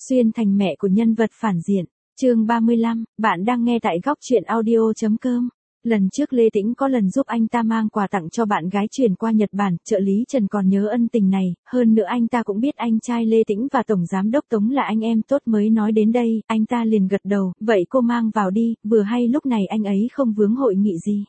Xuyên thành mẹ của nhân vật phản diện. Chương 35, bạn đang nghe tại góc truyện audio.com. Lần trước Lê Tĩnh có lần giúp anh ta mang quà tặng cho bạn gái chuyển qua Nhật Bản, trợ lý Trần còn nhớ ân tình này, hơn nữa anh ta cũng biết anh trai Lê Tĩnh và Tổng Giám đốc Tống là anh em tốt mới nói đến đây, anh ta liền gật đầu, vậy cô mang vào đi, vừa hay lúc này anh ấy không vướng hội nghị gì.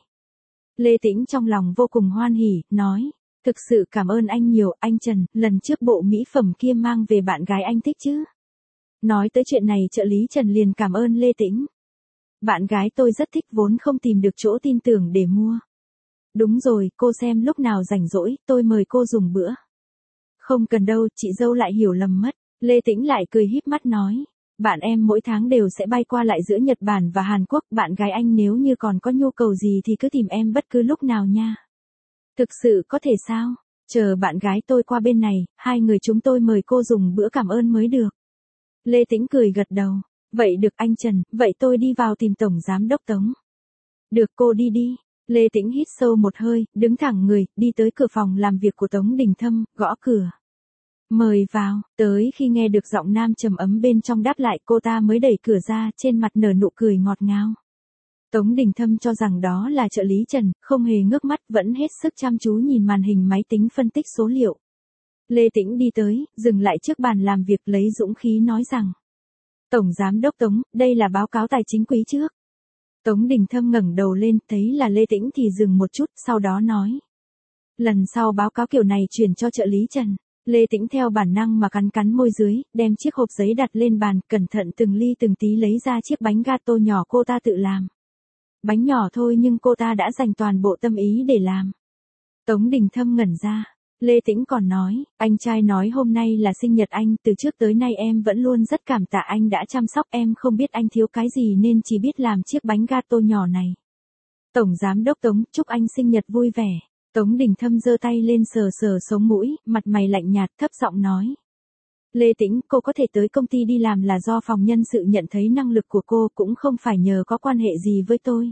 Lê Tĩnh trong lòng vô cùng hoan hỉ, nói, thực sự cảm ơn anh nhiều, anh Trần, lần trước bộ mỹ phẩm kia mang về bạn gái anh thích chứ. Nói tới chuyện này trợ lý Trần liền cảm ơn Lê Tĩnh. Bạn gái tôi rất thích vốn không tìm được chỗ tin tưởng để mua. Đúng rồi, cô xem lúc nào rảnh rỗi, tôi mời cô dùng bữa. Không cần đâu, chị dâu lại hiểu lầm mất. Lê Tĩnh lại cười híp mắt nói. Bạn em mỗi tháng đều sẽ bay qua lại giữa Nhật Bản và Hàn Quốc. Bạn gái anh nếu như còn có nhu cầu gì thì cứ tìm em bất cứ lúc nào nha. Thực sự có thể sao? Chờ bạn gái tôi qua bên này, hai người chúng tôi mời cô dùng bữa cảm ơn mới được. Lê Tĩnh cười gật đầu. Vậy được anh Trần, vậy tôi đi vào tìm Tổng Giám đốc Tống. Được cô đi đi. Lê Tĩnh hít sâu một hơi, đứng thẳng người, đi tới cửa phòng làm việc của Tống Đình Thâm, gõ cửa. Mời vào, tới khi nghe được giọng nam trầm ấm bên trong đáp lại cô ta mới đẩy cửa ra, trên mặt nở nụ cười ngọt ngào. Tống Đình Thâm cho rằng đó là trợ lý Trần, không hề ngước mắt vẫn hết sức chăm chú nhìn màn hình máy tính phân tích số liệu. Lê Tĩnh đi tới, dừng lại trước bàn làm việc lấy dũng khí nói rằng. Tổng Giám đốc Tống, đây là báo cáo tài chính quý trước. Tống Đình Thâm ngẩng đầu lên, thấy là Lê Tĩnh thì dừng một chút, sau đó nói. Lần sau báo cáo kiểu này chuyển cho trợ lý Trần. Lê Tĩnh theo bản năng mà cắn cắn môi dưới, đem chiếc hộp giấy đặt lên bàn, cẩn thận từng ly từng tí lấy ra chiếc bánh gato nhỏ cô ta tự làm. Bánh nhỏ thôi nhưng cô ta đã dành toàn bộ tâm ý để làm. Tống Đình Thâm ngẩn ra. Lê Tĩnh còn nói, anh trai nói hôm nay là sinh nhật anh, từ trước tới nay em vẫn luôn rất cảm tạ anh đã chăm sóc em, không biết anh thiếu cái gì nên chỉ biết làm chiếc bánh gato nhỏ này. Tổng Giám đốc Tống, chúc anh sinh nhật vui vẻ. Tống Đình Thâm giơ tay lên sờ sờ sống mũi, mặt mày lạnh nhạt, thấp giọng nói. Lê Tĩnh, cô có thể tới công ty đi làm là do phòng nhân sự nhận thấy năng lực của cô, cũng không phải nhờ có quan hệ gì với tôi.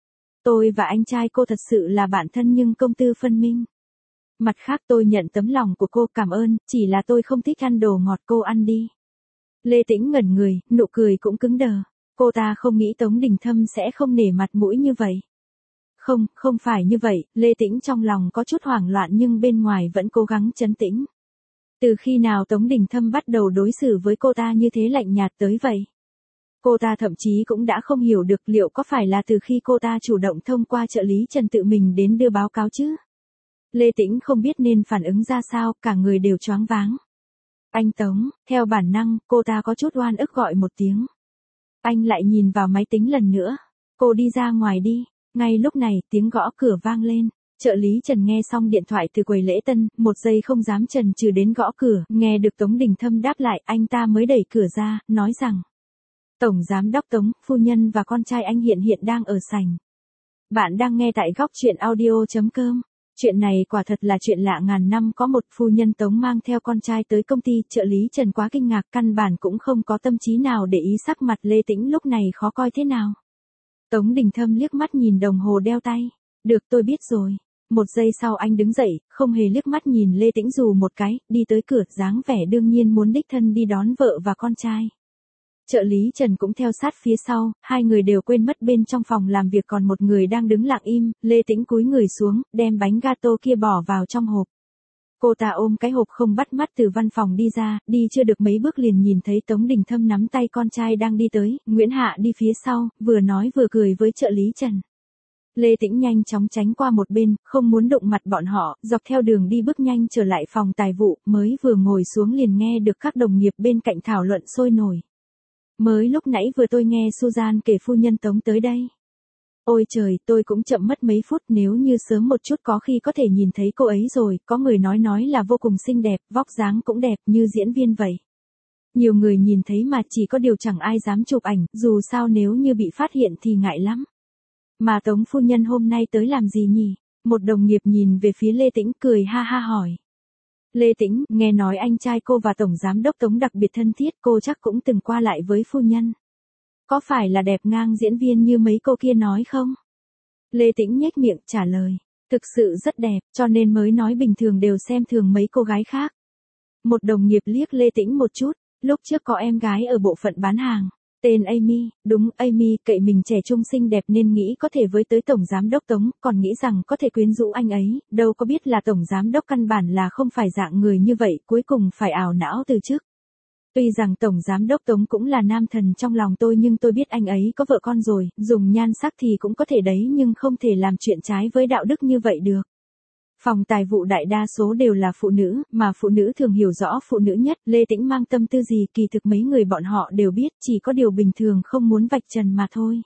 Tôi và anh trai cô thật sự là bạn thân nhưng công tư phân minh. Mặt khác tôi nhận tấm lòng của cô, cảm ơn, chỉ là tôi không thích ăn đồ ngọt, cô ăn đi. Lê Tĩnh ngẩn người, nụ cười cũng cứng đờ. Cô ta không nghĩ Tống Đình Thâm sẽ không nể mặt mũi như vậy. Không phải như vậy, Lê Tĩnh trong lòng có chút hoảng loạn nhưng bên ngoài vẫn cố gắng trấn tĩnh. Từ khi nào Tống Đình Thâm bắt đầu đối xử với cô ta như thế lạnh nhạt tới vậy? Cô ta thậm chí cũng đã không hiểu được liệu có phải là từ khi cô ta chủ động thông qua trợ lý Trần tự mình đến đưa báo cáo chứ? Lê Tĩnh không biết nên phản ứng ra sao, cả người đều choáng váng. Anh Tống, theo bản năng, cô ta có chút oan ức gọi một tiếng. Anh lại nhìn vào máy tính lần nữa. Cô đi ra ngoài đi. Ngay lúc này, tiếng gõ cửa vang lên. Trợ lý Trần nghe xong điện thoại từ quầy lễ tân, một giây không dám chần chừ đến gõ cửa, nghe được Tống Đình Thâm đáp lại, anh ta mới đẩy cửa ra, nói rằng. Tổng Giám đốc Tống, phu nhân và con trai anh hiện đang ở sảnh. Bạn đang nghe tại góc truyện audio.com. Chuyện này quả thật là chuyện lạ ngàn năm có một. Phu nhân Tống mang theo con trai tới công ty, trợ lý Trần quá kinh ngạc, căn bản cũng không có tâm trí nào để ý sắc mặt Lê Tĩnh lúc này khó coi thế nào. Tống Đình Thâm liếc mắt nhìn đồng hồ đeo tay. Được, tôi biết rồi. Một giây sau anh đứng dậy, không hề liếc mắt nhìn Lê Tĩnh dù một cái, đi tới cửa, dáng vẻ đương nhiên muốn đích thân đi đón vợ và con trai. Trợ lý Trần cũng theo sát phía sau, hai người đều quên mất bên trong phòng làm việc còn một người đang đứng lặng im. Lê Tĩnh cúi người xuống, đem bánh gato kia bỏ vào trong hộp. Cô ta ôm cái hộp không bắt mắt từ văn phòng đi ra, đi chưa được mấy bước liền nhìn thấy Tống Đình Thâm nắm tay con trai đang đi tới, Nguyễn Hạ đi phía sau, vừa nói vừa cười với trợ lý Trần. Lê Tĩnh nhanh chóng tránh qua một bên, không muốn đụng mặt bọn họ, dọc theo đường đi bước nhanh trở lại phòng tài vụ, mới vừa ngồi xuống liền nghe được các đồng nghiệp bên cạnh thảo luận sôi nổi. Mới lúc nãy vừa tôi nghe Susan kể phu nhân Tống tới đây. Ôi trời, tôi cũng chậm mất mấy phút, nếu như sớm một chút có khi có thể nhìn thấy cô ấy rồi, có người nói là vô cùng xinh đẹp, vóc dáng cũng đẹp như diễn viên vậy. Nhiều người nhìn thấy mà chỉ có điều chẳng ai dám chụp ảnh, dù sao nếu như bị phát hiện thì ngại lắm. Mà Tống phu nhân hôm nay tới làm gì nhỉ? Một đồng nghiệp nhìn về phía Lê Tĩnh cười ha ha hỏi. Lê Tĩnh, nghe nói anh trai cô và Tổng Giám đốc Tống đặc biệt thân thiết, cô chắc cũng từng qua lại với phu nhân. Có phải là đẹp ngang diễn viên như mấy cô kia nói không? Lê Tĩnh nhếch miệng trả lời. Thực sự rất đẹp, cho nên mới nói bình thường đều xem thường mấy cô gái khác. Một đồng nghiệp liếc Lê Tĩnh một chút, Lúc trước có em gái ở bộ phận bán hàng. Tên Amy, đúng Amy, cậy mình trẻ trung xinh đẹp nên nghĩ có thể với tới Tổng Giám Đốc Tống, còn nghĩ rằng có thể quyến rũ anh ấy, đâu có biết là Tổng Giám Đốc căn bản là không phải dạng người như vậy, cuối cùng phải ảo não từ chức. Tuy rằng Tổng Giám Đốc Tống cũng là nam thần trong lòng tôi nhưng tôi biết anh ấy có vợ con rồi, dùng nhan sắc thì cũng có thể đấy nhưng không thể làm chuyện trái với đạo đức như vậy được. Phòng tài vụ đại đa số đều là phụ nữ, mà phụ nữ thường hiểu rõ phụ nữ nhất. Lê Tĩnh mang tâm tư gì kỳ thực mấy người bọn họ đều biết, chỉ có điều bình thường không muốn vạch trần mà thôi.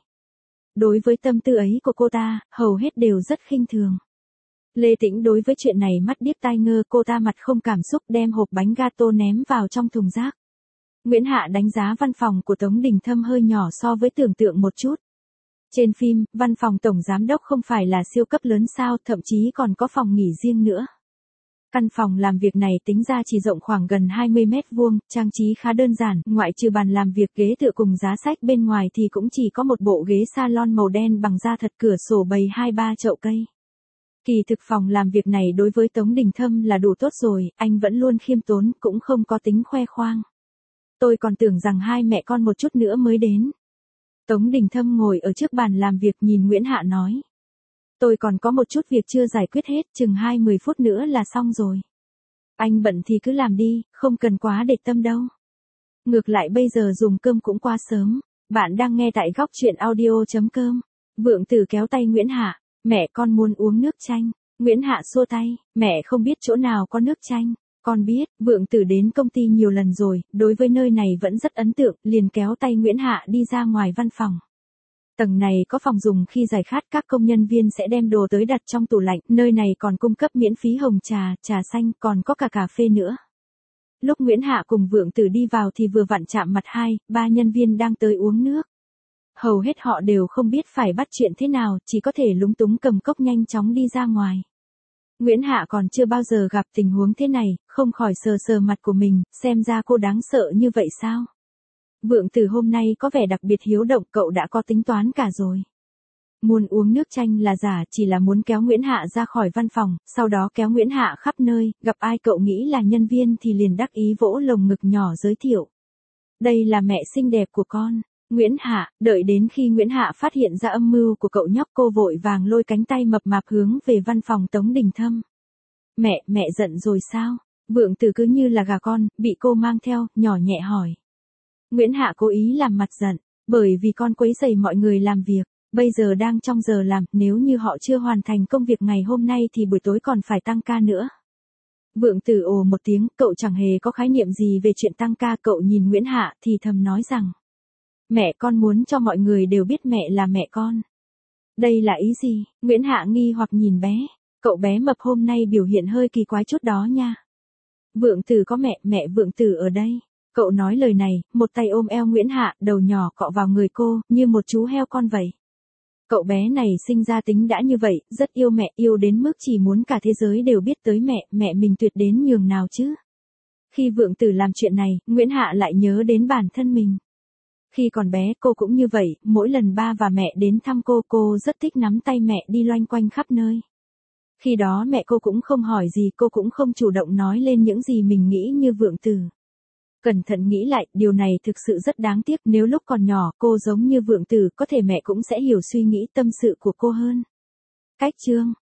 Đối với tâm tư ấy của cô ta, hầu hết đều rất khinh thường. Lê Tĩnh đối với chuyện này mắt điếc tai ngơ, cô ta mặt không cảm xúc đem hộp bánh gato ném vào trong thùng rác. Nguyễn Hạ đánh giá văn phòng của Tống Đình Thâm hơi nhỏ so với tưởng tượng một chút. Trên phim, văn phòng tổng giám đốc không phải là siêu cấp lớn sao, thậm chí còn có phòng nghỉ riêng nữa. Căn phòng làm việc này tính ra chỉ rộng khoảng gần 20 mét vuông, trang trí khá đơn giản, ngoại trừ bàn làm việc ghế tựa cùng giá sách bên ngoài thì cũng chỉ có một bộ ghế salon màu đen bằng da thật, cửa sổ bày 2-3 chậu cây. Kỳ thực phòng làm việc này đối với Tống Đình Thâm là đủ tốt rồi, anh vẫn luôn khiêm tốn, cũng không có tính khoe khoang. Tôi còn tưởng rằng hai mẹ con một chút nữa mới đến. Tống Đình Thâm ngồi ở trước bàn làm việc nhìn Nguyễn Hạ nói. Tôi còn có một chút việc chưa giải quyết hết, chừng 20 phút nữa là xong rồi. Anh bận thì cứ làm đi, không cần quá để tâm đâu. Ngược lại bây giờ dùng cơm cũng quá sớm. Bạn đang nghe tại góc truyện audio.com. Vượng Tử kéo tay Nguyễn Hạ. Mẹ con muốn uống nước chanh. Nguyễn Hạ xua tay. Mẹ không biết chỗ nào có nước chanh. Con biết, Vượng Tử đến công ty nhiều lần rồi, đối với nơi này vẫn rất ấn tượng, liền kéo tay Nguyễn Hạ đi ra ngoài văn phòng. Tầng này có phòng dùng khi giải khát, các công nhân viên sẽ đem đồ tới đặt trong tủ lạnh, nơi này còn cung cấp miễn phí hồng trà, trà xanh, còn có cả cà phê nữa. Lúc Nguyễn Hạ cùng Vượng Tử đi vào thì vừa vặn chạm mặt 2-3 nhân viên đang tới uống nước. Hầu hết họ đều không biết phải bắt chuyện thế nào, chỉ có thể lúng túng cầm cốc nhanh chóng đi ra ngoài. Nguyễn Hạ còn chưa bao giờ gặp tình huống thế này, không khỏi sờ sờ mặt của mình, xem ra cô đáng sợ như vậy sao? Vượng Tử hôm nay có vẻ đặc biệt hiếu động, cậu đã có tính toán cả rồi. Muốn uống nước chanh là giả, chỉ là muốn kéo Nguyễn Hạ ra khỏi văn phòng, sau đó kéo Nguyễn Hạ khắp nơi, gặp ai cậu nghĩ là nhân viên thì liền đắc ý vỗ lồng ngực nhỏ giới thiệu. Đây là mẹ xinh đẹp của con. Nguyễn Hạ, đợi đến khi Nguyễn Hạ phát hiện ra âm mưu của cậu nhóc, cô vội vàng lôi cánh tay mập mạp hướng về văn phòng Tống Đình Thâm. Mẹ giận rồi sao? Vượng Tử cứ như là gà con, bị cô mang theo, nhỏ nhẹ hỏi. Nguyễn Hạ cố ý làm mặt giận, bởi vì con quấy rầy mọi người làm việc, bây giờ đang trong giờ làm, nếu như họ chưa hoàn thành công việc ngày hôm nay thì buổi tối còn phải tăng ca nữa. Vượng Tử ồ một tiếng, cậu chẳng hề có khái niệm gì về chuyện tăng ca, cậu nhìn Nguyễn Hạ thì thầm nói rằng. Mẹ con muốn cho mọi người đều biết mẹ là mẹ con. Đây là ý gì? Nguyễn Hạ nghi hoặc nhìn bé. Cậu bé mập hôm nay biểu hiện hơi kỳ quái chút đó nha. Vượng Tử có mẹ Vượng Tử ở đây. Cậu nói lời này, một tay ôm eo Nguyễn Hạ, đầu nhỏ cọ vào người cô, như một chú heo con vậy. Cậu bé này sinh ra tính đã như vậy, rất yêu mẹ, yêu đến mức chỉ muốn cả thế giới đều biết tới mẹ mình tuyệt đến nhường nào chứ. Khi Vượng Tử làm chuyện này, Nguyễn Hạ lại nhớ đến bản thân mình. Khi còn bé cô cũng như vậy, mỗi lần ba và mẹ đến thăm cô rất thích nắm tay mẹ đi loanh quanh khắp nơi. Khi đó mẹ cô cũng không hỏi gì, cô cũng không chủ động nói lên những gì mình nghĩ như Vượng Tử. Cẩn thận nghĩ lại, điều này thực sự rất đáng tiếc, nếu lúc còn nhỏ cô giống như Vượng Tử có thể mẹ cũng sẽ hiểu suy nghĩ tâm sự của cô hơn. Cách chương